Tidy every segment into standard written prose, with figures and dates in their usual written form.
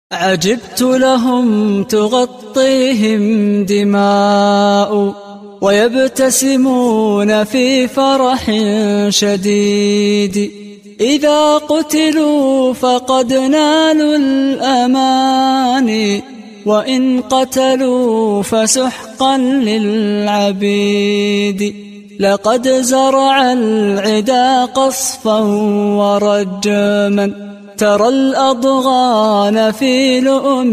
عجبت لهم تغطيهم دماء ويبتسمون في فرح شديد. إذا قتلوا فقد نالوا الأمان، وإن قتلوا فسحقا للعبيد. لقد زرع العدا قصفا ورجما، ترى الأضغان في لؤم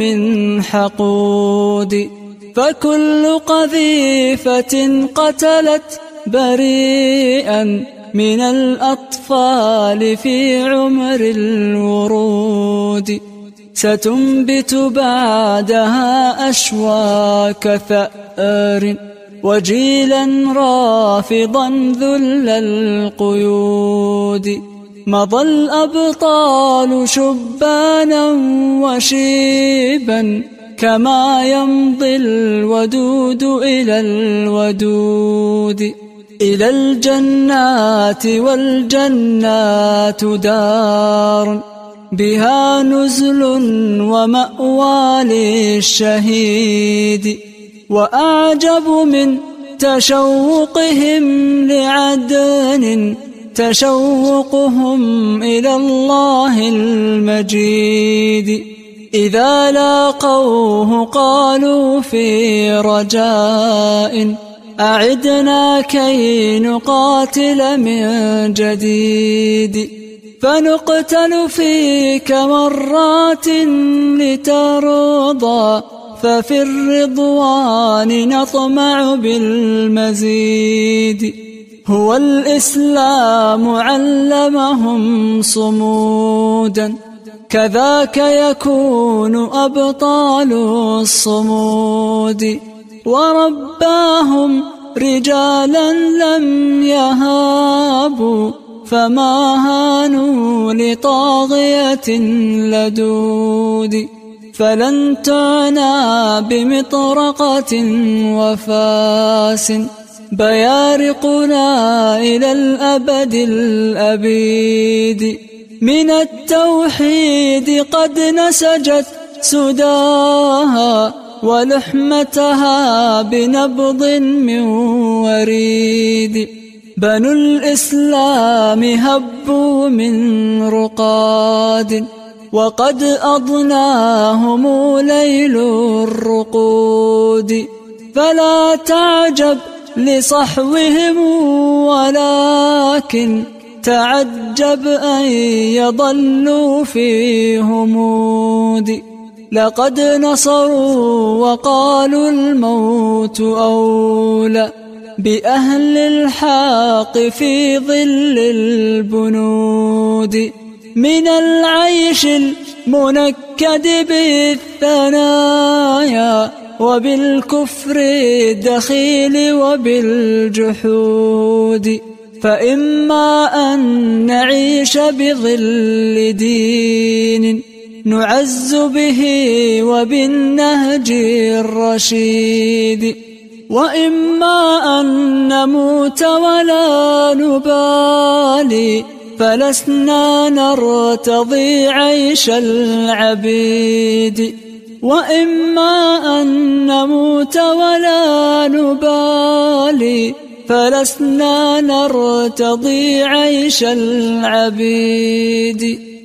حقود. فكل قذيفة قتلت بريئا من الأطفال في عمر الورود، ستنبت بعدها أشواك ثأر وجيلا رافضا ذل القيود. مضى الأبطال شبانا وشيبا، كما يمضي الودود إلى الودود. إلى الجنات، والجنات دار بها نزل ومأوى للشهيد. وأعجب من تشوقهم لعدن تشوقهم إلى الله المجيد. إذا لاقوه قالوا في رجاء، أعدنا كي نقاتل من جديد. فنقتل فيك مرات لترضى، ففي الرضوان نطمع بالمزيد. هو الإسلام علمهم صمودا، كذاك يكون أبطال الصمود. ورباهم رجالا لم يهابوا، فما هانوا لطاغية لدود. فلن تعنى بمطرقة وفاس، بيارقنا إلى الأبد الأبيد. من التوحيد قد نسجت سداها، ولحمتها بنبض من وريد. بنو الإسلام هبوا من رقاد، وقد أضناهم ليل الرقود. فلا تعجب لصحوهم، ولكن تعجب أن يضلوا في همود. لقد نصروا وقالوا الموت أولى بأهل الحق في ظل البنود. من العيش المنكد بالثنايا، وبالكفر الدخيل وبالجحود. فإما أن نعيش بظل دين نعز به وبالنهج الرشيد، وإما أن نموت ولا نبالي، فلسنا نرتضي عيش العبيد. وإما أن نموت ولا نبالي، فلسنا نرتضي عيش العبيد.